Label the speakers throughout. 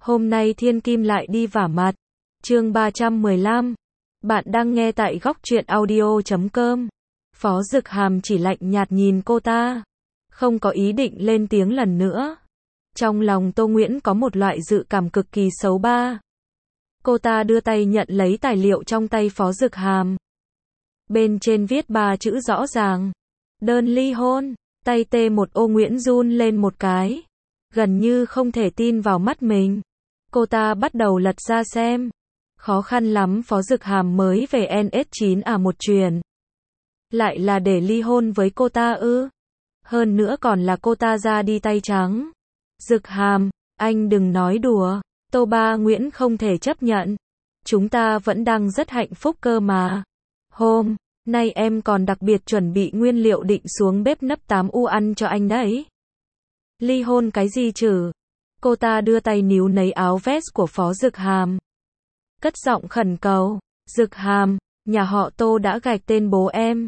Speaker 1: Hôm nay Thiên Kim lại đi vả mặt. Chương 315. Bạn đang nghe tại góc truyện audio.com. Phó Dực Hàm chỉ lạnh nhạt nhìn cô ta, không có ý định lên tiếng lần nữa. Trong lòng Tô Nguyễn có một loại dự cảm cực kỳ xấu ba. Cô ta đưa tay nhận lấy tài liệu trong tay Phó Dực Hàm. Bên trên viết 3 chữ rõ ràng: đơn ly hôn. Tay T1O Nguyễn run lên một cái, gần như không thể tin vào mắt mình. Cô ta bắt đầu lật ra xem. Khó khăn lắm Phó Dực Hàm mới về NS9 một chuyện. Lại là để ly hôn với cô ta ư? Hơn nữa còn là cô ta ra đi tay trắng. Dực Hàm, anh đừng nói đùa. Tô Ba Nguyễn không thể chấp nhận. Chúng ta vẫn đang rất hạnh phúc cơ mà. Hôm nay em còn đặc biệt chuẩn bị nguyên liệu định xuống bếp nấp 8U ăn cho anh đấy. Ly hôn cái gì chứ? Cô ta đưa tay níu lấy áo vest của Phó Dực Hàm, cất giọng khẩn cầu. Dực Hàm, nhà họ Tô đã gạch tên bố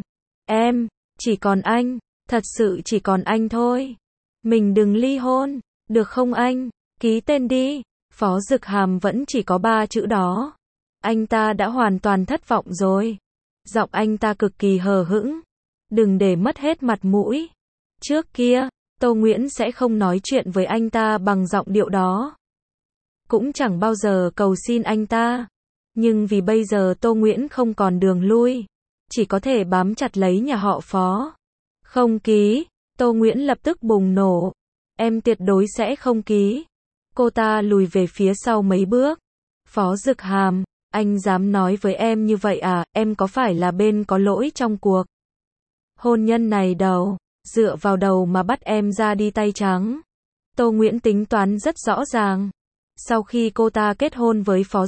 Speaker 1: em, chỉ còn anh, thật sự chỉ còn anh thôi. Mình đừng ly hôn, được không anh? Ký tên đi. Phó Dực Hàm vẫn chỉ có 3 chữ đó. Anh ta đã hoàn toàn thất vọng rồi. Giọng anh ta cực kỳ hờ hững. Đừng để mất hết mặt mũi. Trước kia, Tô Nguyễn sẽ không nói chuyện với anh ta bằng giọng điệu đó. Cũng chẳng bao giờ cầu xin anh ta. Nhưng vì bây giờ Tô Nguyễn không còn đường lui, chỉ có thể bám chặt lấy nhà họ Phó. Không ký. Tô Nguyễn lập tức bùng nổ. Em tuyệt đối sẽ không ký. Cô ta lùi về phía sau mấy bước. Phó Dực Hàm, anh dám nói với em như vậy à? Em có phải là bên có lỗi trong cuộc hôn nhân này đâu? Dựa vào đầu mà bắt em ra đi tay trắng. Tô Nguyễn tính toán rất rõ ràng. Sau khi cô ta kết hôn với Phó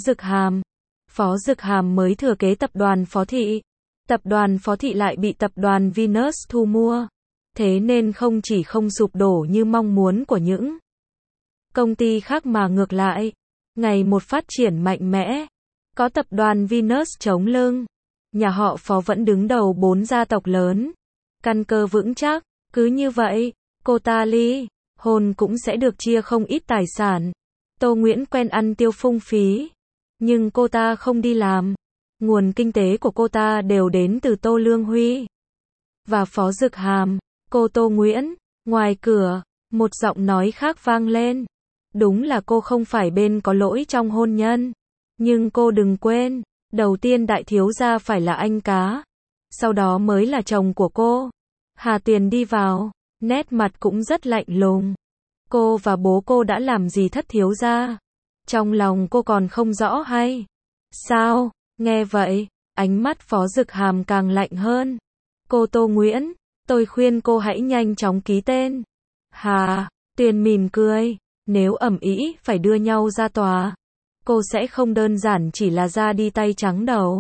Speaker 1: Dực Hàm mới thừa kế tập đoàn Phó Thị. Tập đoàn Phó Thị lại bị tập đoàn Venus thu mua. Thế nên không chỉ không sụp đổ như mong muốn của những công ty khác mà ngược lại, ngày một phát triển mạnh mẽ. Có tập đoàn Venus chống lưng, nhà họ Phó vẫn đứng đầu 4 gia tộc lớn. Căn cơ vững chắc. Cứ như vậy, cô ta ly hôn cũng sẽ được chia không ít tài sản. Tô Nguyễn quen ăn tiêu phung phí, nhưng cô ta không đi làm. Nguồn kinh tế của cô ta đều đến từ Tô Lương Huy và Phó Dực Hàm. Cô Tô Nguyễn, ngoài cửa, một giọng nói khác vang lên. Đúng là cô không phải bên có lỗi trong hôn nhân. Nhưng cô đừng quên, đầu tiên đại thiếu gia phải là anh cá. Sau đó mới là chồng của cô. Hà Tuyền đi vào, nét mặt cũng rất lạnh lùng. Cô và bố cô đã làm gì thất thiếu gia? Trong lòng cô còn không rõ hay sao? Nghe vậy, ánh mắt Phó Dực Hàm càng lạnh hơn. Cô Tô Nguyễn, tôi khuyên cô hãy nhanh chóng ký tên. Hà Tuyền mỉm cười. Nếu ầm ĩ phải đưa nhau ra tòa, cô sẽ không đơn giản chỉ là ra đi tay trắng đâu.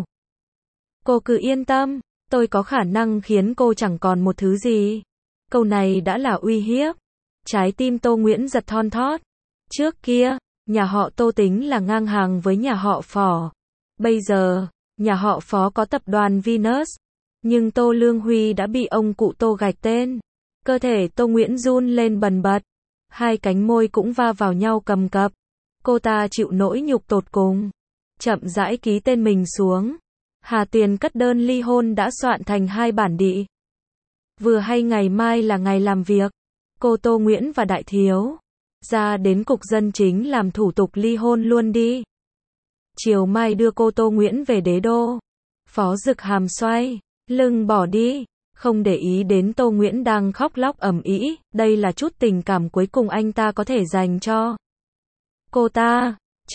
Speaker 1: Cô cứ yên tâm, tôi có khả năng khiến cô chẳng còn một thứ gì. Câu này đã là uy hiếp. Trái tim Tô Nguyễn giật thon thót. Trước kia, nhà họ Tô tính là ngang hàng với nhà họ Phó. Bây giờ, nhà họ Phó có tập đoàn Venus, nhưng Tô Lương Huy đã bị ông cụ Tô gạch tên. Cơ thể Tô Nguyễn run lên bần bật. Hai cánh môi cũng va vào nhau cầm cập. Cô ta chịu nỗi nhục tột cùng, chậm rãi ký tên mình xuống. Hà Tuyền cất đơn ly hôn đã soạn thành 2 bản đị. Vừa hay ngày mai là ngày làm việc. Cô Tô Nguyễn và đại thiếu ra đến cục dân chính làm thủ tục ly hôn luôn đi. Chiều mai đưa cô Tô Nguyễn về đế đô. Phó Dực Hàm xoay lưng bỏ đi, không để ý đến Tô Nguyễn đang khóc lóc ầm ĩ. Đây là chút tình cảm cuối cùng anh ta có thể dành cho cô ta.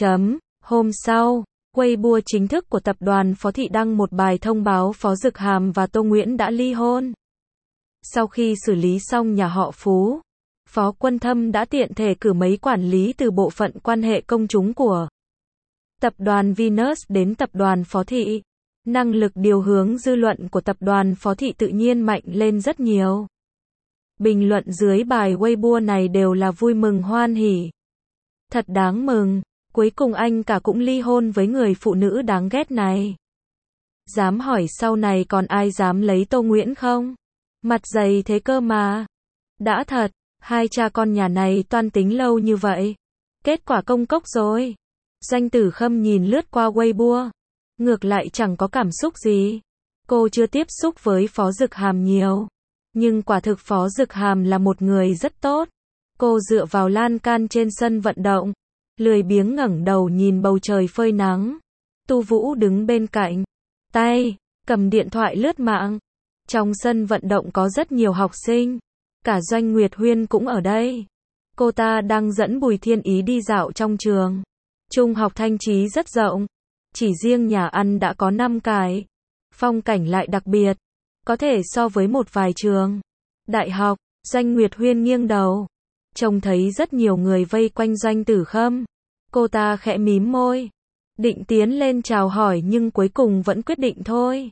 Speaker 1: Hôm sau, Weibo chính thức của tập đoàn Phó Thị đăng một bài thông báo Phó Dực Hàm và Tô Nguyễn đã ly hôn. Sau khi xử lý xong nhà họ Phú, Phó Quân Thâm đã tiện thể cử mấy quản lý từ bộ phận quan hệ công chúng của tập đoàn Venus đến tập đoàn Phó Thị. Năng lực điều hướng dư luận của tập đoàn Phó Thị tự nhiên mạnh lên rất nhiều. Bình luận dưới bài Weibo này đều là vui mừng hoan hỉ. Thật đáng mừng, cuối cùng anh cả cũng ly hôn với người phụ nữ đáng ghét này. Dám hỏi sau này còn ai dám lấy Tô Nguyễn không? Mặt dày thế cơ mà. Đã thật, hai cha con nhà này toan tính lâu như vậy. Kết quả công cốc rồi. Doanh Tử Khâm nhìn lướt qua Weibo. Ngược lại chẳng có cảm xúc gì. Cô chưa tiếp xúc với Phó Dực Hàm nhiều. Nhưng quả thực Phó Dực Hàm là một người rất tốt. Cô dựa vào lan can trên sân vận động. Lười biếng ngẩng đầu nhìn bầu trời phơi nắng. Tu Vũ đứng bên cạnh. Tay, cầm điện thoại lướt mạng. Trong sân vận động có rất nhiều học sinh. Cả Doanh Nguyệt Huyên cũng ở đây. Cô ta đang dẫn Bùi Thiên Ý đi dạo trong trường. Trung học Thanh Chí rất rộng. Chỉ riêng nhà ăn đã có 5 cái. Phong cảnh lại đặc biệt. Có thể so với một vài trường đại học. Doanh Nguyệt Huyên nghiêng đầu. Trông thấy rất nhiều người vây quanh Doanh Tử Khâm. Cô ta khẽ mím môi. Định tiến lên chào hỏi nhưng cuối cùng vẫn quyết định thôi.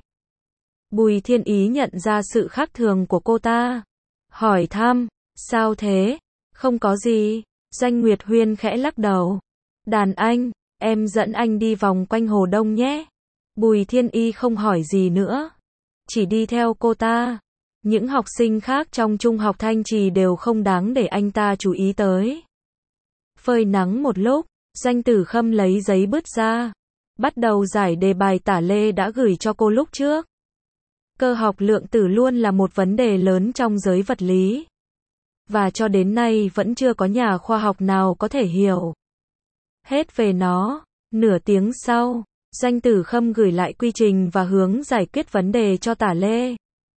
Speaker 1: Bùi Thiên Ý nhận ra sự khác thường của cô ta. Hỏi thăm, sao thế? Không có gì. Doanh Nguyệt Huyên khẽ lắc đầu. Đàn anh, em dẫn anh đi vòng quanh Hồ Đông nhé. Bùi Thiên Ý không hỏi gì nữa. Chỉ đi theo cô ta. Những học sinh khác trong Trung học Thanh Trì đều không đáng để anh ta chú ý tới. Phơi nắng một lúc, Doanh Tử Khâm lấy giấy bút ra. Bắt đầu giải đề bài tả Lê đã gửi cho cô lúc trước. Cơ học lượng tử luôn là một vấn đề lớn trong giới vật lý. Và cho đến nay vẫn chưa có nhà khoa học nào có thể hiểu hết về nó. Nửa tiếng sau, Doanh Tử Khâm gửi lại quy trình và hướng giải quyết vấn đề cho tả Lê.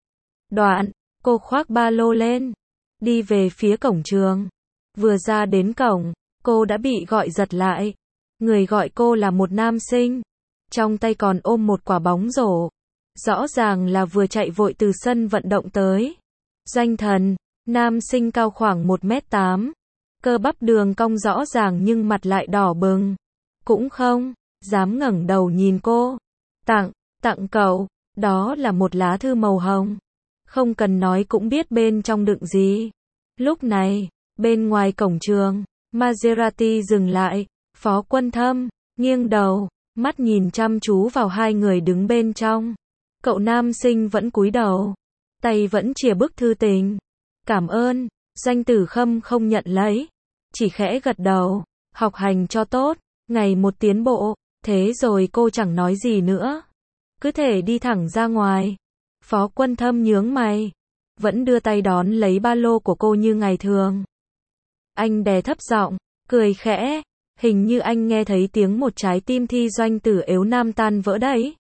Speaker 1: Đoạn, cô khoác ba lô lên, đi về phía cổng trường. Vừa ra đến cổng, cô đã bị gọi giật lại. Người gọi cô là một nam sinh, trong tay còn ôm một quả bóng rổ. Rõ ràng là vừa chạy vội từ sân vận động tới. Doanh Thần, nam sinh cao khoảng 1m8. Cơ bắp đường cong rõ ràng nhưng mặt lại đỏ bừng. Cũng không dám ngẩng đầu nhìn cô. Tặng cậu. Đó là một lá thư màu hồng. Không cần nói cũng biết bên trong đựng gì. Lúc này, bên ngoài cổng trường, Maserati dừng lại. Phó Quân Thâm nghiêng đầu, mắt nhìn chăm chú vào hai người đứng bên trong. Cậu nam sinh vẫn cúi đầu, tay vẫn chìa bức thư tình. Cảm ơn. Doanh Tử Khâm không nhận lấy, chỉ khẽ gật đầu. Học hành cho tốt, ngày một tiến bộ. Thế rồi cô chẳng nói gì nữa, cứ thể đi thẳng ra ngoài. Phó Quân Thâm nhướng mày, vẫn đưa tay đón lấy ba lô của cô như ngày thường. Anh đè thấp giọng, cười khẽ. Hình như anh nghe thấy tiếng một trái tim thi Doanh Tử yếu nam tan vỡ đấy.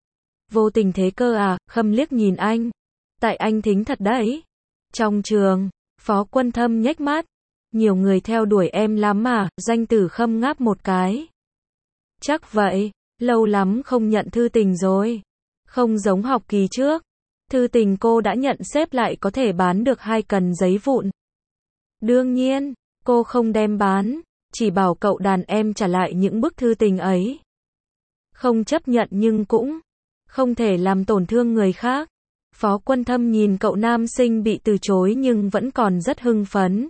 Speaker 1: Vô tình thế cơ à? Khâm liếc nhìn anh. Tại anh thính thật đấy. Trong trường, Phó Quân Thâm nhếch mắt. Nhiều người theo đuổi em lắm mà. Doanh Tử Khâm ngáp một cái. Chắc vậy, lâu lắm không nhận thư tình rồi. Không giống học kỳ trước. Thư tình cô đã nhận xếp lại có thể bán được 2 cần giấy vụn. Đương nhiên, cô không đem bán. Chỉ bảo cậu đàn em trả lại những bức thư tình ấy. Không chấp nhận nhưng cũng không thể làm tổn thương người khác. Phó Quân Thâm nhìn cậu nam sinh bị từ chối nhưng vẫn còn rất hưng phấn.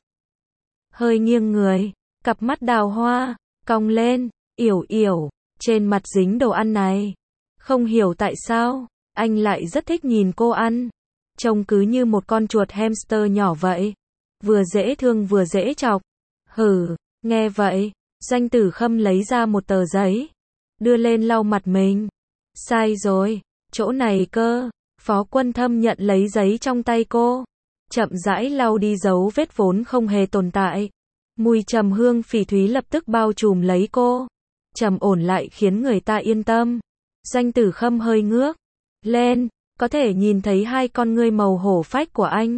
Speaker 1: Hơi nghiêng người, cặp mắt đào hoa, cong lên, yểu, trên mặt dính đồ ăn này. Không hiểu tại sao, anh lại rất thích nhìn cô ăn. Trông cứ như một con chuột hamster nhỏ vậy. Vừa dễ thương vừa dễ chọc. Hừ. Nghe vậy, Doanh Tử Khâm lấy ra một tờ giấy, đưa lên lau mặt mình. Sai rồi, chỗ này cơ. Phó Quân Thâm nhận lấy giấy trong tay cô, chậm rãi lau đi dấu vết vốn không hề tồn tại. Mùi trầm hương phỉ thúy lập tức bao trùm lấy cô, trầm ổn lại khiến người ta yên tâm. Doanh Tử Khâm hơi ngước lên, có thể nhìn thấy hai con ngươi màu hổ phách của anh,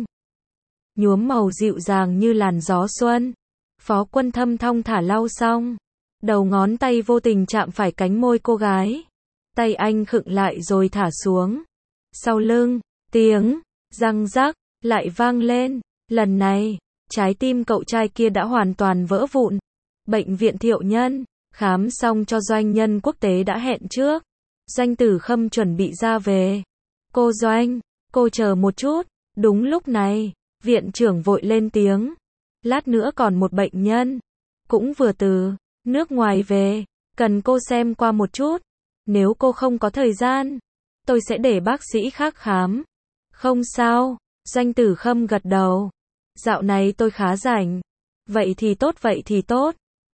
Speaker 1: nhuốm màu dịu dàng như làn gió xuân. Phó Quân Thâm thong thả lau xong, đầu ngón tay vô tình chạm phải cánh môi cô gái. Tay anh khựng lại rồi thả xuống. Sau lưng, tiếng răng rắc lại vang lên. Lần này, trái tim cậu trai kia đã hoàn toàn vỡ vụn. Bệnh viện Thiệu Nhân, khám xong cho doanh nhân quốc tế đã hẹn trước. Doanh Tử Khâm chuẩn bị ra về. Cô Doanh, cô chờ một chút. Đúng lúc này, viện trưởng vội lên tiếng. Lát nữa còn một bệnh nhân, cũng vừa từ nước ngoài về, cần cô xem qua một chút. Nếu cô không có thời gian, tôi sẽ để bác sĩ khác khám. Không sao, Doanh Tử Khâm gật đầu. Dạo này tôi khá rảnh. Vậy thì tốt.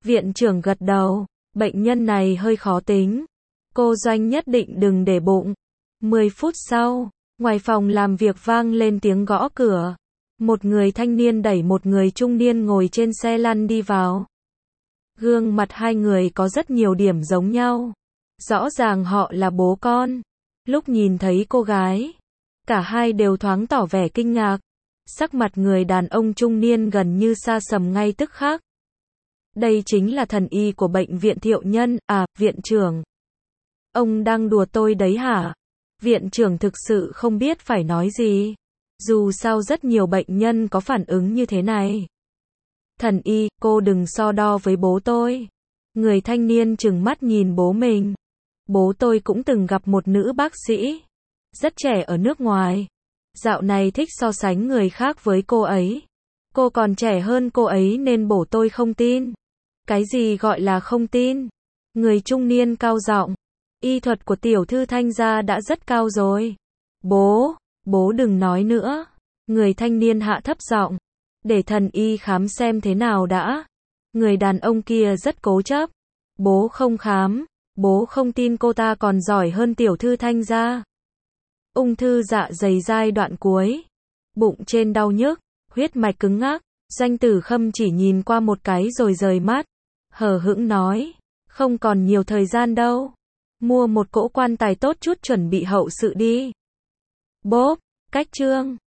Speaker 1: Viện trưởng gật đầu, bệnh nhân này hơi khó tính. Cô Doanh nhất định đừng để bụng. 10 phút sau, ngoài phòng làm việc vang lên tiếng gõ cửa. Một người thanh niên đẩy một người trung niên ngồi trên xe lăn đi vào. Gương mặt hai người có rất nhiều điểm giống nhau. Rõ ràng họ là bố con. Lúc nhìn thấy cô gái, cả hai đều thoáng tỏ vẻ kinh ngạc. Sắc mặt người đàn ông trung niên gần như sa sầm ngay tức khắc. Đây chính là thần y của bệnh viện Thiệu Nhân, à, viện trưởng. Ông đang đùa tôi đấy hả? Viện trưởng thực sự không biết phải nói gì. Dù sao rất nhiều bệnh nhân có phản ứng như thế này. Thần y, cô đừng so đo với bố tôi. Người thanh niên trừng mắt nhìn bố mình. Bố tôi cũng từng gặp một nữ bác sĩ. Rất trẻ ở nước ngoài. Dạo này thích so sánh người khác với cô ấy. Cô còn trẻ hơn cô ấy nên bố tôi không tin. Cái gì gọi là không tin? Người trung niên cao giọng. Y thuật của tiểu thư Thanh gia đã rất cao rồi. Bố đừng nói nữa. Người thanh niên hạ thấp giọng. Để thần y khám xem thế nào đã. Người đàn ông kia rất cố chấp. Bố không khám. Bố không tin cô ta còn giỏi hơn tiểu thư Thanh gia. Ung thư dạ dày giai đoạn cuối. Bụng trên đau nhức. Huyết mạch cứng ngắc. Doanh Tử Khâm chỉ nhìn qua một cái rồi rời mắt. Hờ hững nói. Không còn nhiều thời gian đâu. Mua một cỗ quan tài tốt chút chuẩn bị hậu sự đi. Bốp, cách chương.